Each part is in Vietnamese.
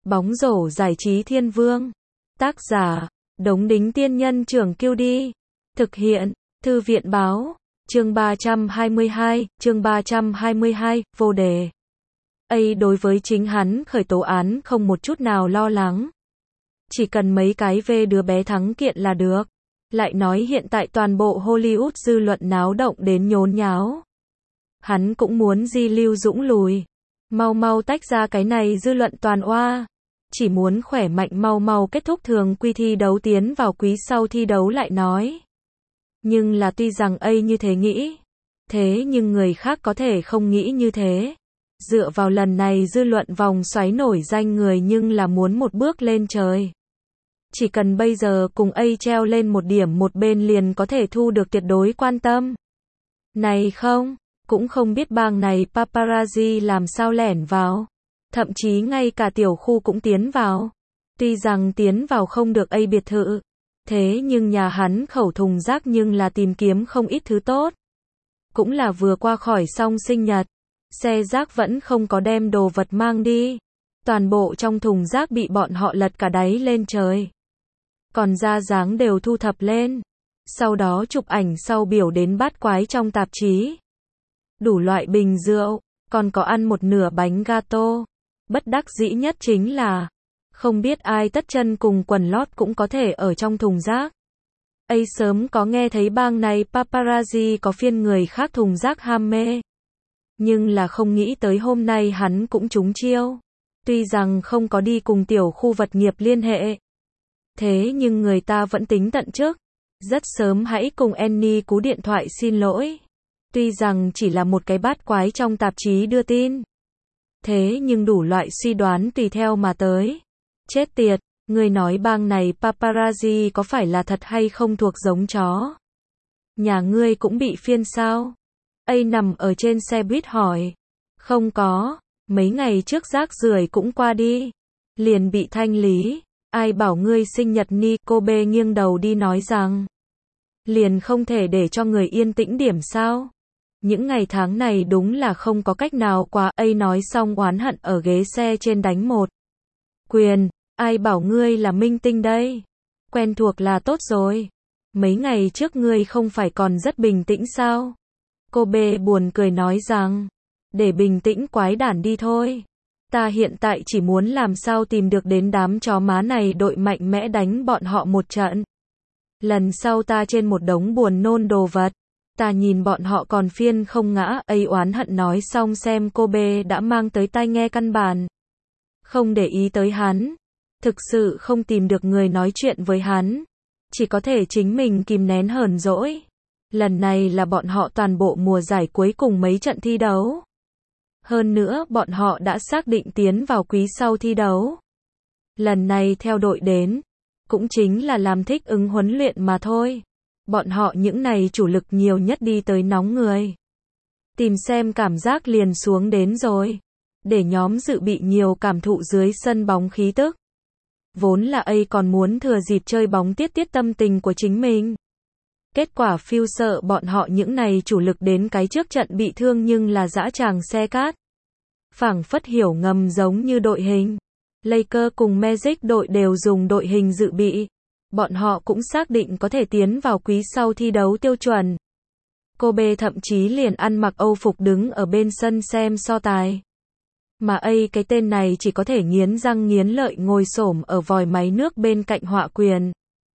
Bóng rổ giải trí thiên vương. Tác giả, Đống Đính Tiên Nhân Trưởng Kiêu Đi. Thực hiện, Thư viện Báo. Chương 322, vô đề. Đối với chính hắn khởi tố án không một chút nào lo lắng. Chỉ cần mấy cái về đứa bé thắng kiện là được. Lại nói hiện tại toàn bộ Hollywood dư luận náo động đến nhốn nháo. Hắn cũng muốn di Lưu Dũng lùi. Mau mau tách ra cái này dư luận toàn oa. Chỉ muốn khỏe mạnh mau mau kết thúc thường quy thi đấu tiến vào quý sau thi đấu lại nói. Nhưng là tuy rằng như thế nghĩ. Thế nhưng người khác có thể không nghĩ như thế. Dựa vào lần này dư luận vòng xoáy nổi danh người nhưng là muốn một bước lên trời. Chỉ cần bây giờ cùng treo lên một điểm một bên liền có thể thu được tuyệt đối quan tâm. Này không, cũng không biết bang này paparazzi làm sao lẻn vào. Thậm chí ngay cả tiểu khu cũng tiến vào. Tuy rằng tiến vào không được biệt thự. Thế nhưng nhà hắn khẩu thùng rác nhưng là tìm kiếm không ít thứ tốt. Cũng là vừa qua khỏi xong sinh nhật. Xe rác vẫn không có đem đồ vật mang đi. Toàn bộ trong thùng rác bị bọn họ lật cả đáy lên trời. Còn ra dáng đều thu thập lên. Sau đó chụp ảnh sau biểu đến bát quái trong tạp chí. Đủ loại bình rượu, còn có ăn một nửa bánh gato. Bất đắc dĩ nhất chính là, không biết ai tất chân cùng quần lót cũng có thể ở trong thùng rác. Sớm có nghe thấy bang này paparazzi có phiên người khác thùng rác ham mê. Nhưng là không nghĩ tới hôm nay hắn cũng trúng chiêu. Tuy rằng không có đi cùng tiểu khu vật nghiệp liên hệ. Thế nhưng người ta vẫn tính tận trước. Rất sớm hãy cùng Annie cú điện thoại xin lỗi. Tuy rằng chỉ là một cái bát quái trong tạp chí đưa tin. Thế nhưng đủ loại suy đoán tùy theo mà tới. Chết tiệt, người nói bang này paparazzi có phải là thật hay không thuộc giống chó? Nhà ngươi cũng bị phiên sao? Nằm ở trên xe buýt hỏi. Không có, mấy ngày trước rác rưởi cũng qua đi. Liền bị thanh lý. Ai bảo ngươi sinh nhật ni? Cô B nghiêng đầu đi nói rằng. Liền không thể để cho người yên tĩnh điểm sao? Những ngày tháng này đúng là không có cách nào qua. Nói xong oán hận ở ghế xe trên đánh một quyền. Ai bảo ngươi là minh tinh đây? Quen thuộc là tốt rồi. Mấy ngày trước ngươi không phải còn rất bình tĩnh sao? Cô B buồn cười nói rằng. Để bình tĩnh quái đản đi thôi. Ta hiện tại chỉ muốn làm sao tìm được đến đám chó má này đội mạnh mẽ đánh bọn họ một trận. Lần sau ta trên một đống buồn nôn đồ vật. Ta nhìn bọn họ còn phiên không ngã. Oán hận nói xong xem cô B đã mang tới tai nghe căn bản. Không để ý tới hắn. Thực sự không tìm được người nói chuyện với hắn. Chỉ có thể chính mình kìm nén hờn dỗi. Lần này là bọn họ toàn bộ mùa giải cuối cùng mấy trận thi đấu. Hơn nữa bọn họ đã xác định tiến vào quý sau thi đấu. Lần này theo đội đến. Cũng chính là làm thích ứng huấn luyện mà thôi. Bọn họ những này chủ lực nhiều nhất đi tới nóng người. Tìm xem cảm giác liền xuống đến rồi. Để nhóm dự bị nhiều cảm thụ dưới sân bóng khí tức. Vốn là còn muốn thừa dịp chơi bóng tiết tâm tình của chính mình. Kết quả phiêu sợ bọn họ những này chủ lực đến cái trước trận bị thương nhưng là dã tràng xe cát. Phảng phất hiểu ngầm giống như đội hình. Lakers cùng Magic đội đều dùng đội hình dự bị. Bọn họ cũng xác định có thể tiến vào quý sau thi đấu tiêu chuẩn. Cô B thậm chí liền ăn mặc Âu phục đứng ở bên sân xem so tài. Mà cái tên này chỉ có thể nghiến răng nghiến lợi ngồi xổm ở vòi máy nước bên cạnh họa quyền.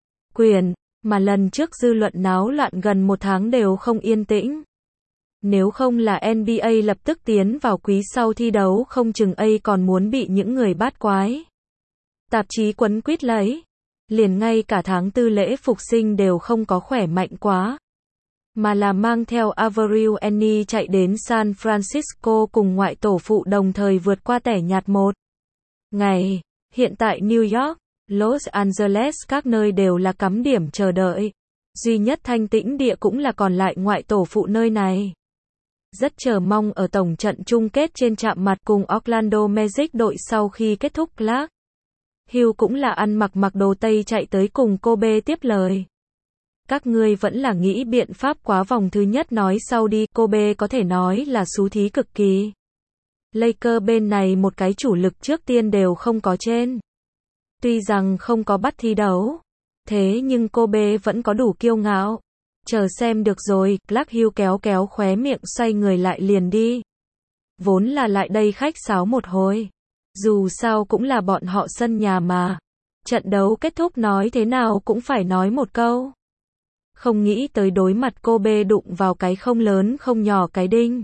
Mà lần trước dư luận náo loạn gần một tháng đều không yên tĩnh. Nếu không là NBA lập tức tiến vào quý sau thi đấu không chừng còn muốn bị những người bát quái. Tạp chí quấn quýt lấy. Liền ngay cả tháng tư lễ phục sinh đều không có khỏe mạnh quá. Mà là mang theo Avril Lavigne chạy đến San Francisco cùng ngoại tổ phụ đồng thời vượt qua tẻ nhạt một ngày. Hiện tại New York, Los Angeles các nơi đều là cắm điểm chờ đợi. Duy nhất thanh tĩnh địa cũng là còn lại ngoại tổ phụ nơi này. Rất chờ mong ở tổng trận chung kết trên chạm mặt cùng Orlando Magic đội sau khi kết thúc. Clark Hill cũng là ăn mặc đồ Tây chạy tới cùng cô B tiếp lời. Các ngươi vẫn là nghĩ biện pháp quá vòng thứ nhất nói sau đi. Cô B có thể nói là xú thí cực kỳ. Lakers bên này một cái chủ lực trước tiên đều không có trên. Tuy rằng không có bắt thi đấu, thế nhưng Kobe vẫn có đủ kiêu ngạo. Chờ xem được rồi, Clark Hill kéo kéo khóe miệng xoay người lại liền đi. Vốn là lại đây khách sáo một hồi. Dù sao cũng là bọn họ sân nhà mà. Trận đấu kết thúc nói thế nào cũng phải nói một câu. Không nghĩ tới đối mặt Kobe đụng vào cái không lớn không nhỏ cái đinh.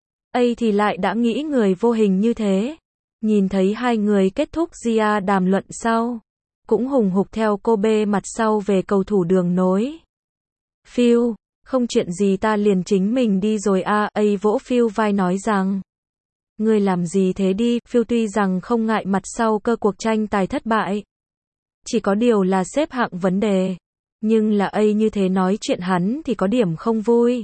Ấy thì lại đã nghĩ người vô hình như thế. Nhìn thấy hai người kết thúc Gia đàm luận sau. Cũng hùng hục theo Kobe mặt sau về cầu thủ đường nối. Phil, không chuyện gì ta liền chính mình đi rồi ấy vỗ Phil vai nói rằng. Ngươi làm gì thế đi, Phil tuy rằng không ngại mặt sau cơ cuộc tranh tài thất bại. Chỉ có điều là xếp hạng vấn đề. Nhưng là ấy như thế nói chuyện hắn thì có điểm không vui.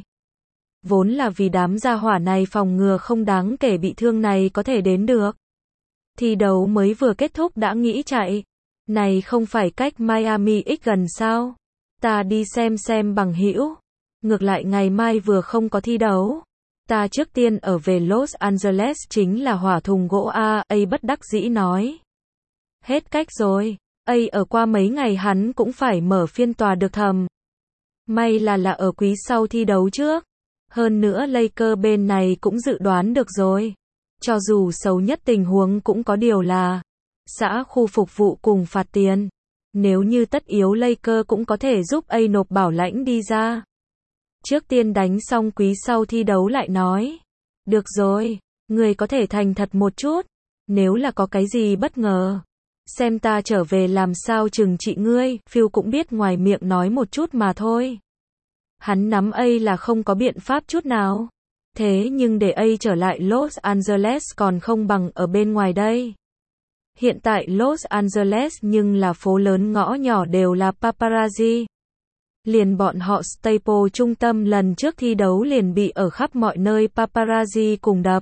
Vốn là vì đám gia hỏa này phòng ngừa không đáng kể bị thương này có thể đến được. Thi đấu mới vừa kết thúc đã nghĩ chạy. Này không phải cách Miami X gần sao? Ta đi xem bằng hữu. Ngược lại ngày mai vừa không có thi đấu. Ta trước tiên ở về Los Angeles chính là hỏa thùng gỗ ấy bất đắc dĩ nói. Hết cách rồi. Ấy ở qua mấy ngày hắn cũng phải mở phiên tòa được thầm. May là ở quý sau thi đấu trước. Hơn nữa Lakers bên này cũng dự đoán được rồi. Cho dù xấu nhất tình huống cũng có điều là xã khu phục vụ cùng phạt tiền. Nếu như tất yếu Lakers cũng có thể giúp A nộp bảo lãnh đi ra. Trước tiên đánh xong quý sau thi đấu lại nói. Được rồi, người có thể thành thật một chút. Nếu là có cái gì bất ngờ. Xem ta trở về làm sao trừng trị ngươi. Phil cũng biết ngoài miệng nói một chút mà thôi. Hắn nắm A là không có biện pháp chút nào. Thế nhưng để A trở lại Los Angeles còn không bằng ở bên ngoài đây. Hiện tại Los Angeles nhưng là phố lớn ngõ nhỏ đều là paparazzi. Liền bọn họ Staples trung tâm lần trước thi đấu liền bị ở khắp mọi nơi paparazzi cùng đập.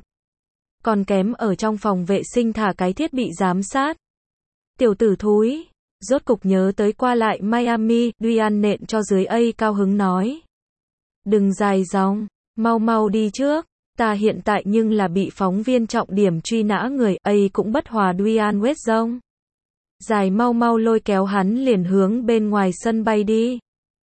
Còn kém ở trong phòng vệ sinh thả cái thiết bị giám sát. Tiểu tử thúi, rốt cục nhớ tới qua lại Miami, Duan nện cho dưới A cao hứng nói. Đừng dài dòng, mau đi trước. Ta hiện tại nhưng là bị phóng viên trọng điểm truy nã người, A cũng bất hòa Duan Wade. Dài mau lôi kéo hắn liền hướng bên ngoài sân bay đi.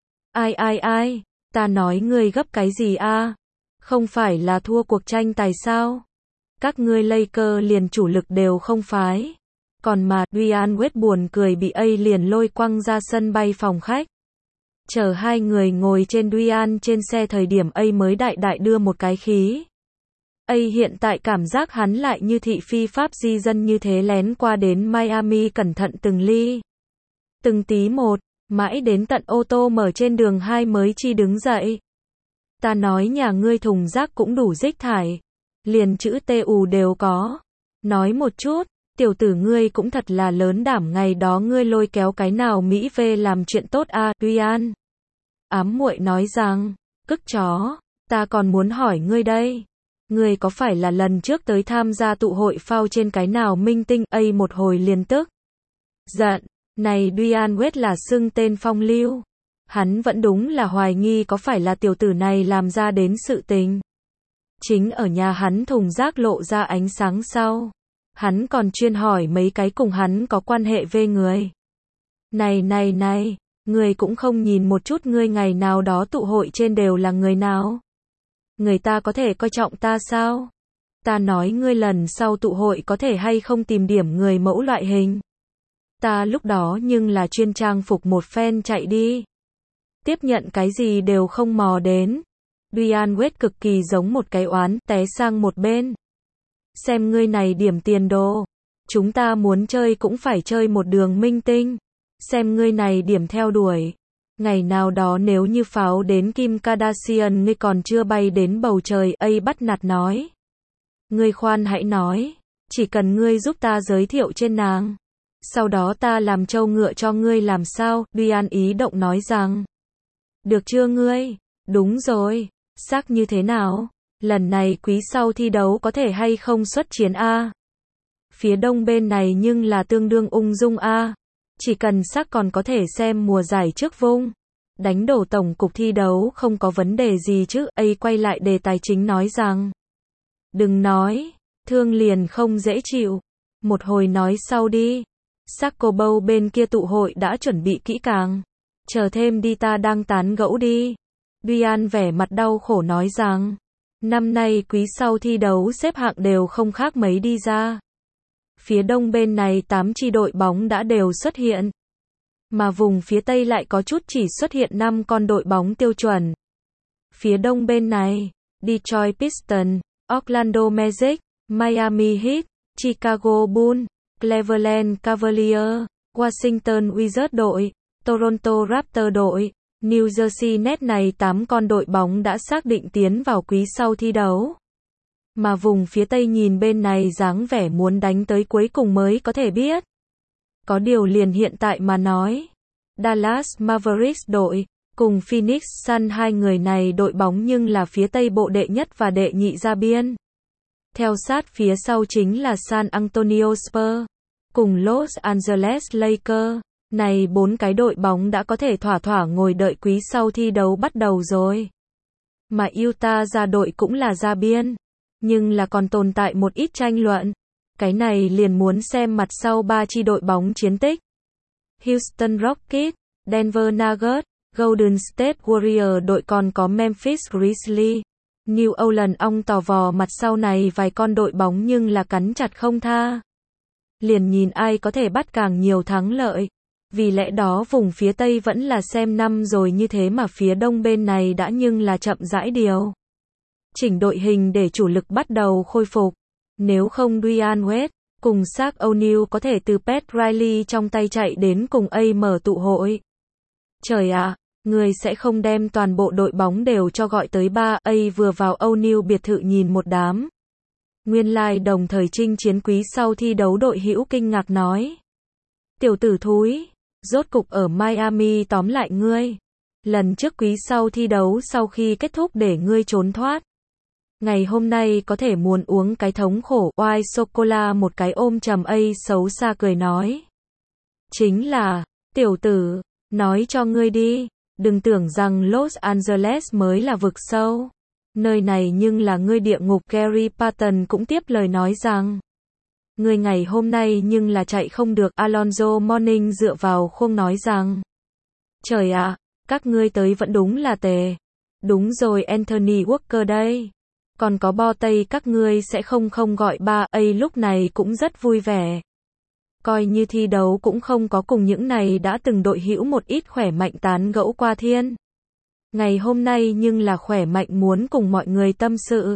Ai, ta nói ngươi gấp cái gì Không phải là thua cuộc tranh tài sao? Các ngươi Lakers liền chủ lực đều không phái. Còn mà, Duan Wade buồn cười bị A liền lôi quăng ra sân bay phòng khách. Chờ hai người ngồi trên Duan trên xe thời điểm A mới đại đưa một cái khí. A hiện tại cảm giác hắn lại như thị phi pháp di dân như thế lén qua đến Miami cẩn thận từng ly. Từng tí một, mãi đến tận ô tô mở trên đường 2 mới chi đứng dậy. Ta nói nhà ngươi thùng rác cũng đủ rích thải. Liền chữ TU đều có. Nói một chút, tiểu tử ngươi cũng thật là lớn đảm ngày đó ngươi lôi kéo cái nào Mỹ về làm chuyện tốt Duan. Ám muội nói rằng, cức chó, ta còn muốn hỏi ngươi đây. Ngươi có phải là lần trước tới tham gia tụ hội phao trên cái nào minh tinh A một hồi liền tức. Giận, này Duan Wade là xưng tên phong lưu. Hắn vẫn đúng là hoài nghi có phải là tiểu tử này làm ra đến sự tình. Chính ở nhà hắn thùng rác lộ ra ánh sáng sau. Hắn còn chuyên hỏi mấy cái cùng hắn có quan hệ về người. Này, người cũng không nhìn một chút ngươi ngày nào đó tụ hội trên đều là người nào. Người ta có thể coi trọng ta sao? Ta nói ngươi lần sau tụ hội có thể hay không tìm điểm người mẫu loại hình. Ta lúc đó nhưng là chuyên trang phục một phen chạy đi. Tiếp nhận cái gì đều không mò đến. Duan Wade cực kỳ giống một cái oán, té sang một bên. Xem ngươi này điểm tiền đồ. Chúng ta muốn chơi cũng phải chơi một đường minh tinh. Xem ngươi này điểm theo đuổi. Ngày nào đó nếu như pháo đến Kim Kardashian ngươi còn chưa bay đến bầu trời, A bắt nạt nói. Ngươi khoan hãy nói. Chỉ cần ngươi giúp ta giới thiệu trên nàng. Sau đó ta làm trâu ngựa cho ngươi làm sao, Duan ý động nói rằng. Được chưa ngươi? Đúng rồi. Xác như thế nào? Lần này quý sau thi đấu có thể hay không xuất chiến Phía đông bên này nhưng là tương đương ung dung Chỉ cần xác còn có thể xem mùa giải trước vung. Đánh đổ tổng cục thi đấu không có vấn đề gì chứ, A quay lại đề tài chính nói rằng. Đừng nói, Thương liền không dễ chịu. Một hồi nói sau đi. Saccobow bên kia tụ hội đã chuẩn bị kỹ càng. Chờ thêm đi, ta đang tán gẫu đi. Duyan vẻ mặt đau khổ nói rằng, năm nay quý sau thi đấu xếp hạng đều không khác mấy đi ra. Phía đông bên này 8 chi đội bóng đã đều xuất hiện. Mà vùng phía tây lại có chút chỉ xuất hiện 5 con đội bóng tiêu chuẩn. Phía đông bên này, Detroit Pistons, Orlando Magic, Miami Heat, Chicago Bulls, Cleveland Cavaliers, Washington Wizards đội, Toronto Raptors đội, New Jersey Nets này 8 con đội bóng đã xác định tiến vào quý sau thi đấu. Mà vùng phía Tây nhìn bên này dáng vẻ muốn đánh tới cuối cùng mới có thể biết. Có điều liền hiện tại mà nói, Dallas Mavericks đội, cùng Phoenix Suns hai người này đội bóng nhưng là phía Tây bộ đệ nhất và đệ nhị ra biên. Theo sát phía sau chính là San Antonio Spurs, cùng Los Angeles Lakers. Này 4 cái đội bóng đã có thể thỏa thỏa ngồi đợi quý sau thi đấu bắt đầu rồi. Mà Utah ra đội cũng là ra biên, nhưng là còn tồn tại một ít tranh luận. Cái này liền muốn xem mặt sau 3 chi đội bóng chiến tích. Houston Rockets, Denver Nuggets, Golden State Warriors đội, còn có Memphis Grizzlies. New Orleans ong tò vò mặt sau này vài con đội bóng nhưng là cắn chặt không tha. Liền nhìn ai có thể bắt càng nhiều thắng lợi. Vì lẽ đó vùng phía Tây vẫn là xem năm rồi như thế mà phía Đông bên này đã nhưng là chậm rãi điều chỉnh đội hình để chủ lực bắt đầu khôi phục. Nếu không Dwyane Wade cùng Shaq O'Neal có thể từ Pat Riley trong tay chạy đến cùng AM tụ hội. Trời ạ, người sẽ không đem toàn bộ đội bóng đều cho gọi tới 3A vừa vào O'Neal biệt thự nhìn một đám. Nguyên lai đồng thời chinh chiến quý sau thi đấu đội hữu kinh ngạc nói. Tiểu tử thúi, rốt cục ở Miami tóm lại ngươi. Lần trước quý sau thi đấu sau khi kết thúc để ngươi trốn thoát. Ngày hôm nay có thể muốn uống cái thống khổ oai sô-cô-la một cái ôm trầm xấu xa cười nói. Chính là, tiểu tử, nói cho ngươi đi, đừng tưởng rằng Los Angeles mới là vực sâu. Nơi này nhưng là ngươi địa ngục. Gary Payton cũng tiếp lời nói rằng. Người ngày hôm nay nhưng là chạy không được. Alonzo Mourning dựa vào khuôn nói rằng. Trời ạ, các ngươi tới vẫn đúng là tệ. Đúng rồi, Anthony Walker đây. Còn có Bo Tây, các ngươi sẽ không gọi 3A lúc này cũng rất vui vẻ. Coi như thi đấu cũng không có cùng những này đã từng đội hữu một ít khỏe mạnh tán gẫu qua thiên. Ngày hôm nay nhưng là khỏe mạnh muốn cùng mọi người tâm sự.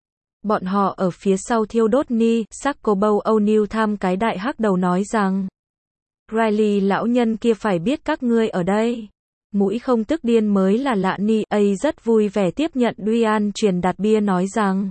Bọn họ ở phía sau thiêu đốt ni. Saccobow O'Neal tham cái đại hắc đầu nói rằng. Riley lão nhân kia phải biết các ngươi ở đây. Mũi không tức điên mới là lạ ni. A rất vui vẻ tiếp nhận Dwyane truyền đạt bia nói rằng.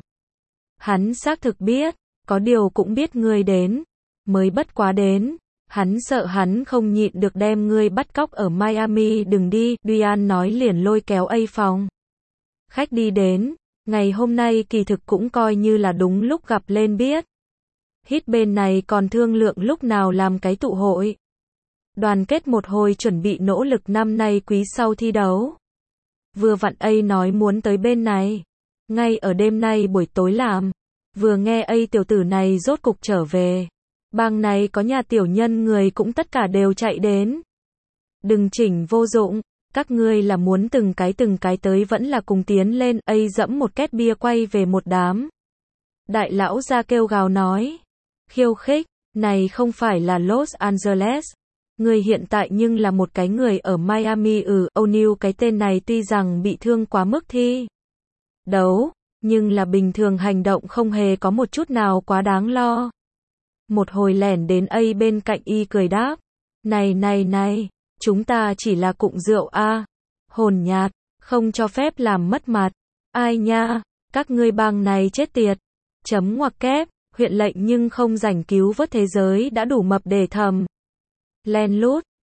Hắn xác thực biết, có điều cũng biết ngươi đến. Mới bất quá đến. Hắn sợ hắn không nhịn được đem ngươi bắt cóc ở Miami. Đừng đi, Dwyane nói liền lôi kéo A phòng khách đi đến. Ngày hôm nay kỳ thực cũng coi như là đúng lúc gặp lên biết. Hít bên này còn thương lượng lúc nào làm cái tụ hội. Đoàn kết một hồi chuẩn bị nỗ lực năm nay quý sau thi đấu. Vừa vặn A nói muốn tới bên này. Ngay ở đêm nay buổi tối làm. Vừa nghe A tiểu tử này rốt cục trở về. Bang này có nhà tiểu nhân người cũng tất cả đều chạy đến. Đừng chỉnh vô dụng. Các ngươi là muốn từng cái tới vẫn là cùng tiến lên. A dẫm một két bia quay về một đám. Đại lão ra kêu gào nói. Khiêu khích, này không phải là Los Angeles. Người hiện tại nhưng là một cái người ở Miami. O'Neal cái tên này tuy rằng bị thương quá mức thi đấu, nhưng là bình thường hành động không hề có một chút nào quá đáng lo. Một hồi lẻn đến A bên cạnh y cười đáp. Này, chúng ta chỉ là cụng rượu a. Hồn nhạt, không cho phép làm mất mặt. Ai nha, các ngươi bang này chết tiệt. Chấm ngoặc kép, huyện lệnh nhưng không rảnh cứu vớt thế giới đã đủ mập để thầm. Len lút,